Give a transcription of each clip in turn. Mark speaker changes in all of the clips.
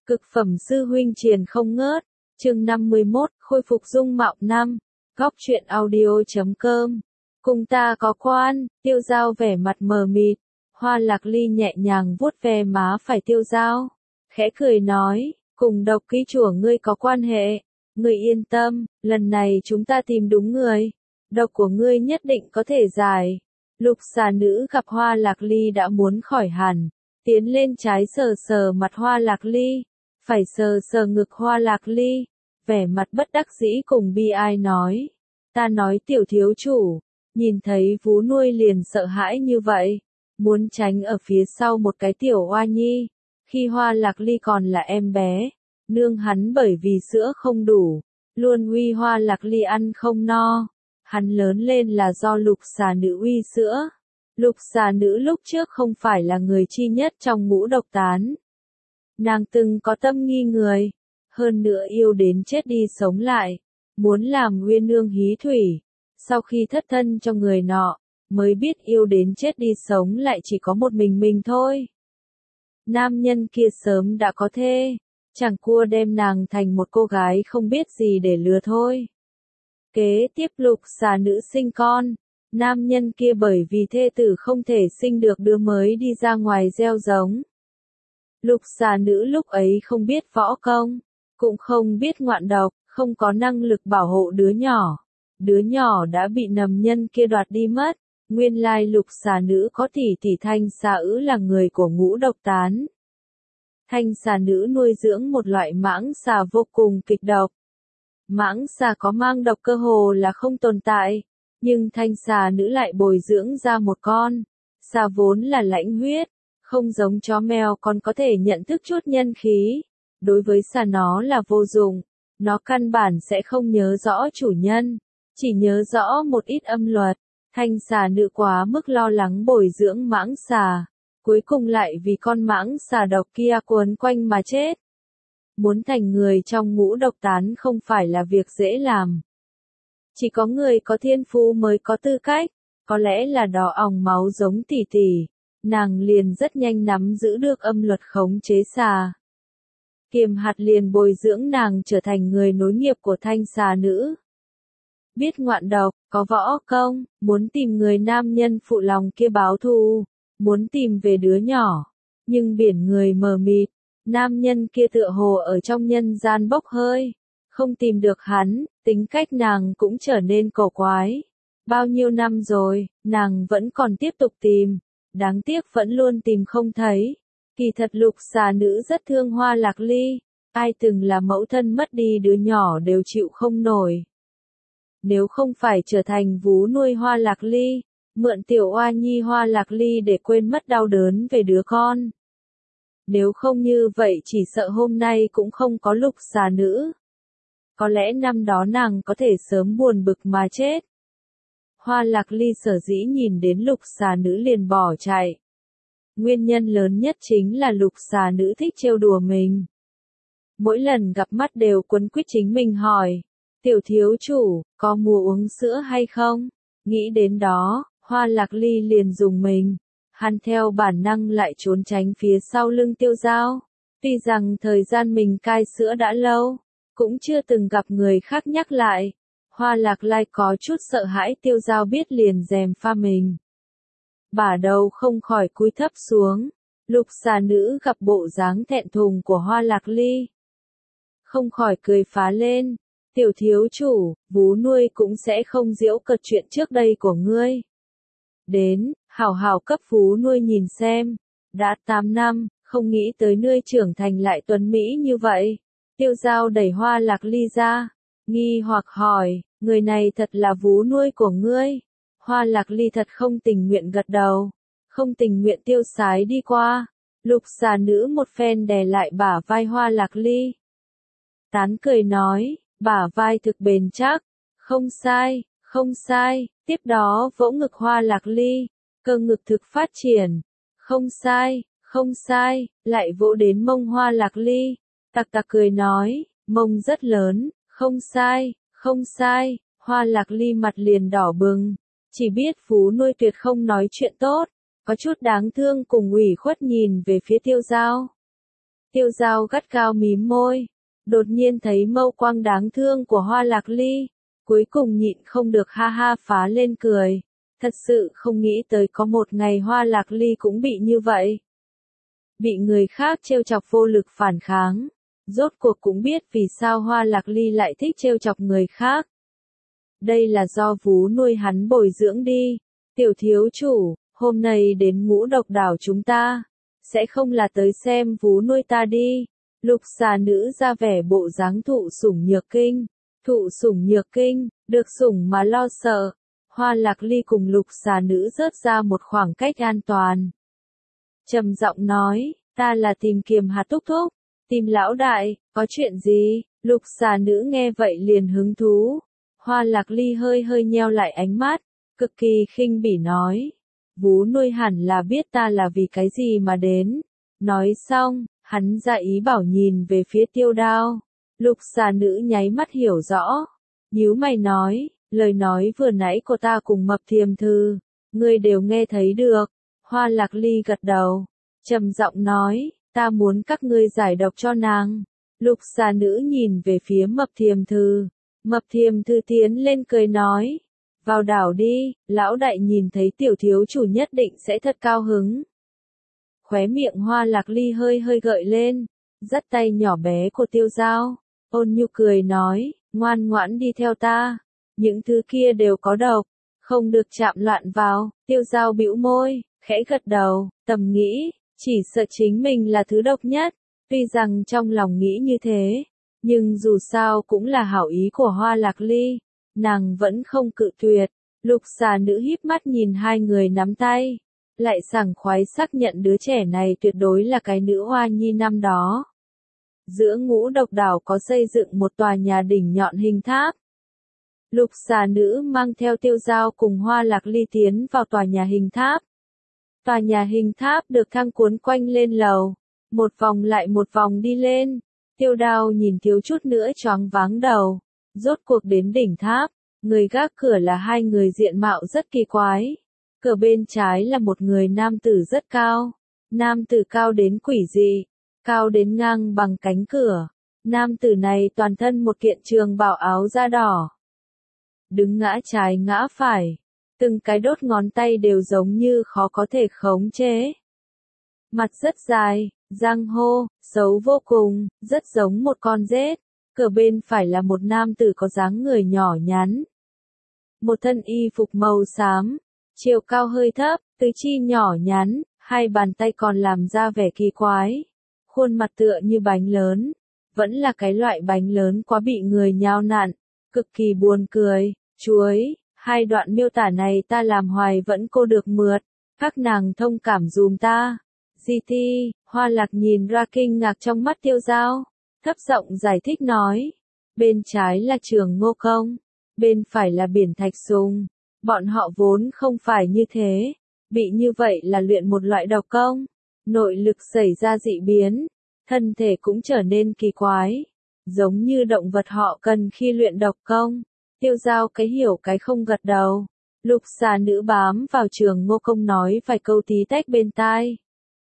Speaker 1: Cực phẩm sư huynh truyền không ngớt. Chương 51, khôi phục dung mạo năm. Góc truyện audio.com. Cùng ta có quan, Tiêu Dao vẻ mặt mờ mịt. Hoa Lạc Ly nhẹ nhàng vuốt ve má phải Tiêu Dao, khẽ cười nói, cùng độc ký chủ ngươi có quan hệ. Ngươi yên tâm, lần này chúng ta tìm đúng người. Độc của ngươi nhất định có thể giải. Lục xà nữ gặp Hoa Lạc Ly đã muốn khỏi hẳn, tiến lên trái sờ sờ mặt Hoa Lạc Ly, phải sờ sờ ngực Hoa Lạc Ly, vẻ mặt bất đắc dĩ cùng bi ai nói, ta nói tiểu thiếu chủ, nhìn thấy vú nuôi liền sợ hãi như vậy, muốn tránh ở phía sau một cái tiểu oa nhi, khi Hoa Lạc Ly còn là em bé, nương hắn bởi vì sữa không đủ, luôn uy Hoa Lạc Ly ăn không no. Hắn lớn lên là do lục xà nữ uy sữa. Lục xà nữ lúc trước không phải là người chi nhất trong ngũ độc tán. Nàng từng có tâm nghi người, hơn nữa yêu đến chết đi sống lại, muốn làm nguyên nương hí thủy. Sau khi thất thân cho người nọ, mới biết yêu đến chết đi sống lại chỉ có một mình thôi. Nam nhân kia sớm đã có thê, chẳng qua đem nàng thành một cô gái không biết gì để lừa thôi. Kế tiếp lục xà nữ sinh con, nam nhân kia bởi vì thê tử không thể sinh được đứa mới đi ra ngoài gieo giống. Lục xà nữ lúc ấy không biết võ công, cũng không biết ngoạn độc, không có năng lực bảo hộ đứa nhỏ đã bị nầm nhân kia đoạt đi mất. Nguyên lai lục xà nữ có tỷ Thanh xà ứ là người của ngũ độc tán. Thanh xà nữ nuôi dưỡng một loại mãng xà vô cùng kịch độc. Mãng xà có mang độc cơ hồ là không tồn tại, nhưng thanh xà nữ lại bồi dưỡng ra một con. Xà vốn là lãnh huyết, không giống chó mèo còn có thể nhận thức chút nhân khí. Đối với xà nó là vô dụng, nó căn bản sẽ không nhớ rõ chủ nhân, chỉ nhớ rõ một ít âm luật. Thanh xà nữ quá mức lo lắng bồi dưỡng mãng xà, cuối cùng lại vì con mãng xà độc kia quấn quanh mà chết. Muốn thành người trong ngũ độc tán không phải là việc dễ làm. Chỉ có người có thiên phú mới có tư cách, có lẽ là đỏ ỏng máu giống tỷ, nàng liền rất nhanh nắm giữ được âm luật khống chế xà. Kiềm hạt liền bồi dưỡng nàng trở thành người nối nghiệp của thanh xà nữ. Biết ngoạn độc, có võ công, muốn tìm người nam nhân phụ lòng kia báo thù, muốn tìm về đứa nhỏ, nhưng biển người mờ mịt. Nam nhân kia tựa hồ ở trong nhân gian bốc hơi, không tìm được hắn, tính cách nàng cũng trở nên cổ quái. Bao nhiêu năm rồi, nàng vẫn còn tiếp tục tìm, đáng tiếc vẫn luôn tìm không thấy. Kỳ thật lục xà nữ rất thương Hoa Lạc Ly, ai từng là mẫu thân mất đi đứa nhỏ đều chịu không nổi. Nếu không phải trở thành vú nuôi Hoa Lạc Ly, mượn tiểu oa nhi Hoa Lạc Ly để quên mất đau đớn về đứa con. Nếu không như vậy chỉ sợ hôm nay cũng không có lục xà nữ. Có lẽ năm đó nàng có thể sớm buồn bực mà chết. Hoa Lạc Ly sở dĩ nhìn đến lục xà nữ liền bỏ chạy. Nguyên nhân lớn nhất chính là lục xà nữ thích trêu đùa mình. Mỗi lần gặp mắt đều quấn quýt chính mình hỏi, tiểu thiếu chủ, có mua uống sữa hay không? Nghĩ đến đó, Hoa Lạc Ly liền dùng mình. Hắn theo bản năng lại trốn tránh phía sau lưng Tiêu Dao. Tuy rằng thời gian mình cai sữa đã lâu, cũng chưa từng gặp người khác nhắc lại. Hoa Lạc Ly có chút sợ hãi Tiêu Dao biết liền gièm pha mình. Bả đầu không khỏi cúi thấp xuống. Lục xà nữ gặp bộ dáng thẹn thùng của Hoa Lạc Ly, không khỏi cười phá lên. Tiểu thiếu chủ, vú nuôi cũng sẽ không giễu cợt chuyện trước đây của ngươi. Đến, hảo hảo cấp vú nuôi nhìn xem. Đã 8 năm, không nghĩ tới ngươi trưởng thành lại tuấn mỹ như vậy. Tiêu Dao đẩy Hoa Lạc Ly ra, nghi hoặc hỏi, người này thật là vú nuôi của ngươi? Hoa Lạc Ly thật không tình nguyện gật đầu, không tình nguyện tiêu sái đi qua. Lục xà nữ một phen đè lại bả vai Hoa Lạc Ly. Tán cười nói, bả vai thực bền chắc, không sai, không sai. Tiếp đó vỗ ngực Hoa Lạc Ly, cơ ngực thực phát triển, không sai, không sai, lại vỗ đến mông Hoa Lạc Ly, tặc cười nói, mông rất lớn, không sai, không sai. Hoa Lạc Ly mặt liền đỏ bừng, chỉ biết phú nuôi tuyệt không nói chuyện tốt, có chút đáng thương cùng ủy khuất nhìn về phía Tiêu Dao. Tiêu Dao gắt gao mím môi, đột nhiên thấy mâu quang đáng thương của Hoa Lạc Ly, cuối cùng nhịn không được ha ha phá lên cười. Thật sự không nghĩ tới có một ngày Hoa Lạc Ly cũng bị như vậy. Bị người khác trêu chọc vô lực phản kháng. Rốt cuộc cũng biết vì sao Hoa Lạc Ly lại thích trêu chọc người khác. Đây là do vú nuôi hắn bồi dưỡng đi. Tiểu thiếu chủ, hôm nay đến Ngũ Độc Đảo chúng ta, sẽ không là tới xem vú nuôi ta đi. Lục xà nữ ra vẻ bộ dáng thụ sủng nhược kinh. Thụ sủng nhược kinh, được sủng mà lo sợ. Hoa Lạc Ly cùng lục xà nữ rớt ra một khoảng cách an toàn. Trầm giọng nói, ta là tìm Kiềm Hạt thúc thúc. Tìm lão đại, có chuyện gì? Lục xà nữ nghe vậy liền hứng thú. Hoa Lạc Ly hơi hơi nheo lại ánh mắt, cực kỳ khinh bỉ nói. Vú nuôi hẳn là biết ta là vì cái gì mà đến. Nói xong, hắn ra ý bảo nhìn về phía Tiêu Đao. Lục xà nữ nháy mắt hiểu rõ. Nhíu mày nói, lời nói vừa nãy của ta cùng Mập Thiềm Thư, ngươi đều nghe thấy được. Hoa Lạc Ly gật đầu, trầm giọng nói, ta muốn các ngươi giải độc cho nàng. Lục xà nữ nhìn về phía Mập Thiềm Thư. Mập Thiềm Thư tiến lên cười nói, vào đảo đi, lão đại nhìn thấy tiểu thiếu chủ nhất định sẽ thật cao hứng. Khóe miệng Hoa Lạc Ly hơi hơi gợi lên, dắt tay nhỏ bé của Tiêu Dao, ôn nhu cười nói, ngoan ngoãn đi theo ta, những thứ kia đều có độc, không được chạm loạn vào. Tiêu Dao bĩu môi, khẽ gật đầu, tầm nghĩ, chỉ sợ chính mình là thứ độc nhất. Tuy rằng trong lòng nghĩ như thế, nhưng dù sao cũng là hảo ý của Hoa Lạc Ly, nàng vẫn không cự tuyệt. Lục xà nữ híp mắt nhìn hai người nắm tay, lại sảng khoái xác nhận đứa trẻ này tuyệt đối là cái nữ hoa nhi năm đó. Giữa Ngũ Độc Đảo có xây dựng một tòa nhà đỉnh nhọn hình tháp. Lục xà nữ mang theo Tiêu Dao cùng Hoa Lạc Ly tiến vào tòa nhà hình tháp. Tòa nhà hình tháp được thang cuốn quanh lên lầu, một vòng lại một vòng đi lên. Tiêu Đao nhìn thiếu chút nữa choáng váng đầu. Rốt cuộc đến đỉnh tháp, người gác cửa là hai người diện mạo rất kỳ quái. Cửa bên trái là một người nam tử rất cao. Nam tử cao đến quỷ dị, cao đến ngang bằng cánh cửa. Nam tử này toàn thân một kiện trường bào áo da đỏ. Đứng ngã trái ngã phải, từng cái đốt ngón tay đều giống như khó có thể khống chế. Mặt rất dài, răng hô, xấu vô cùng, rất giống một con rết. Cửa bên phải là một nam tử có dáng người nhỏ nhắn. Một thân y phục màu xám, chiều cao hơi thấp, tứ chi nhỏ nhắn, hai bàn tay còn làm ra vẻ kỳ quái. Khuôn mặt tựa như bánh lớn, vẫn là cái loại bánh lớn quá bị người nhao nặn, cực kỳ buồn cười. Chuối, hai đoạn miêu tả này ta làm hoài vẫn cô được mượt, các nàng thông cảm dùm ta. GT, Hoa Lạc nhìn ra kinh ngạc trong mắt Tiêu Dao, thấp giọng giải thích nói, bên trái là Trường Ngô Công, bên phải là Biển Thạch Sùng, bọn họ vốn không phải như thế, bị như vậy là luyện một loại độc công, nội lực xảy ra dị biến, thân thể cũng trở nên kỳ quái, giống như động vật họ cần khi luyện độc công. Tiêu Dao cái hiểu cái không gật đầu. Lục xà nữ bám vào Trường Ngô Công nói vài câu tí tách bên tai.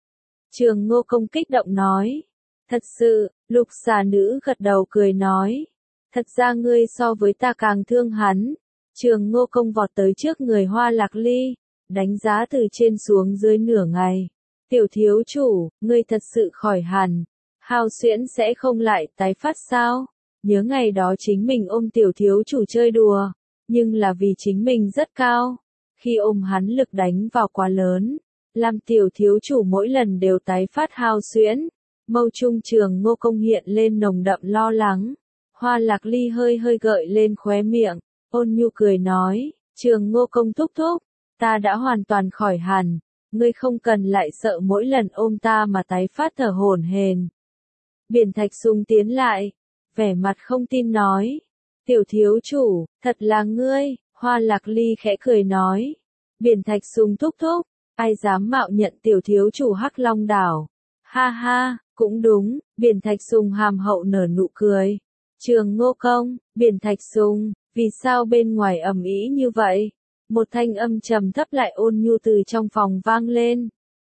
Speaker 1: Trường Ngô Công kích động nói. Thật sự, lục xà nữ gật đầu cười nói. Thật ra ngươi so với ta càng thương hắn. Trường Ngô Công vọt tới trước người Hoa Lạc Ly, đánh giá từ trên xuống dưới nửa ngày. Tiểu thiếu chủ, ngươi thật sự khỏi hẳn. Hao xuyễn sẽ không lại tái phát sao? Nhớ ngày đó chính mình ôm tiểu thiếu chủ chơi đùa, nhưng là vì chính mình rất cao. Khi ôm hắn lực đánh vào quá lớn, làm tiểu thiếu chủ mỗi lần đều tái phát hao xuyễn. Mâu trung Trường Ngô Công hiện lên nồng đậm lo lắng. Hoa Lạc Ly hơi hơi gợi lên khóe miệng, ôn nhu cười nói, Trường Ngô Công thúc thúc, ta đã hoàn toàn khỏi hẳn, ngươi không cần lại sợ mỗi lần ôm ta mà tái phát thở hổn hển. Biển Thạch Sùng tiến lại, vẻ mặt không tin nói, tiểu thiếu chủ, thật là ngươi. Hoa Lạc Ly khẽ cười nói, Biển Thạch Sùng thúc thúc, ai dám mạo nhận tiểu thiếu chủ Hắc Long Đảo. Ha ha, cũng đúng. Biển Thạch Sùng hàm hậu nở nụ cười. Trường Ngô Công, Biển Thạch Sùng, vì sao bên ngoài ầm ĩ như vậy? Một thanh âm trầm thấp lại ôn nhu từ trong phòng vang lên.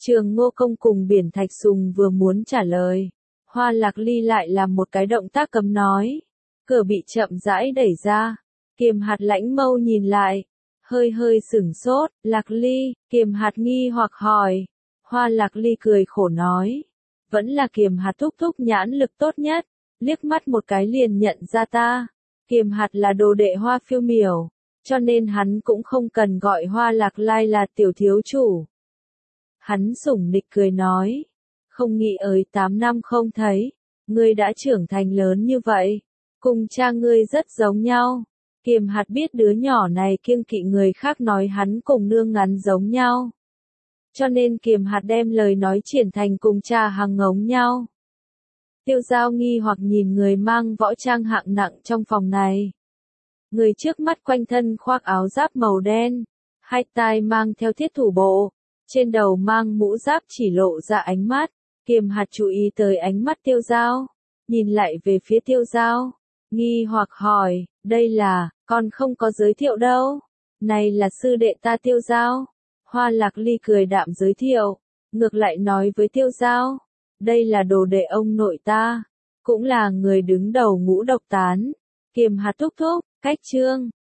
Speaker 1: Trường Ngô Công cùng Biển Thạch Sùng vừa muốn trả lời. Hoa Lạc Ly lại làm một cái động tác cấm nói. Cửa bị chậm rãi đẩy ra. Kiềm Hạt lãnh mâu nhìn lại. Hơi hơi sửng sốt. Lạc Ly, Kiềm Hạt nghi hoặc hỏi. Hoa Lạc Ly cười khổ nói. Vẫn là Kiềm Hạt thúc thúc nhãn lực tốt nhất. Liếc mắt một cái liền nhận ra ta. Kiềm Hạt là đồ đệ Hoa Phiêu Miểu. Cho nên hắn cũng không cần gọi Hoa Lạc Lai là tiểu thiếu chủ. Hắn sủng nịch cười nói. Không nghĩ ới 8 năm không thấy. Ngươi đã trưởng thành lớn như vậy. Cùng cha ngươi rất giống nhau. Kiềm Hạt biết đứa nhỏ này kiêng kỵ người khác nói hắn cùng nương ngắn giống nhau. Cho nên Kiềm Hạt đem lời nói triển thành cùng cha hằng ngống nhau. Tiêu Giao nghi hoặc nhìn người mang võ trang hạng nặng trong phòng này. Người trước mắt quanh thân khoác áo giáp màu đen. Hai tai mang theo thiết thủ bộ. Trên đầu mang mũ giáp chỉ lộ ra ánh mắt. Kiềm Hạt chú ý tới ánh mắt Tiêu Giao. Nhìn lại về phía Tiêu Giao. Nghi hoặc hỏi, đây là, con không có giới thiệu đâu. Này là sư đệ ta Tiêu Giao. Hoa Lạc Ly cười đạm giới thiệu. Ngược lại nói với Tiêu Giao. Đây là đồ đệ ông nội ta. Cũng là người đứng đầu ngũ độc tán. Kiềm Hạt thúc thúc, cách chương.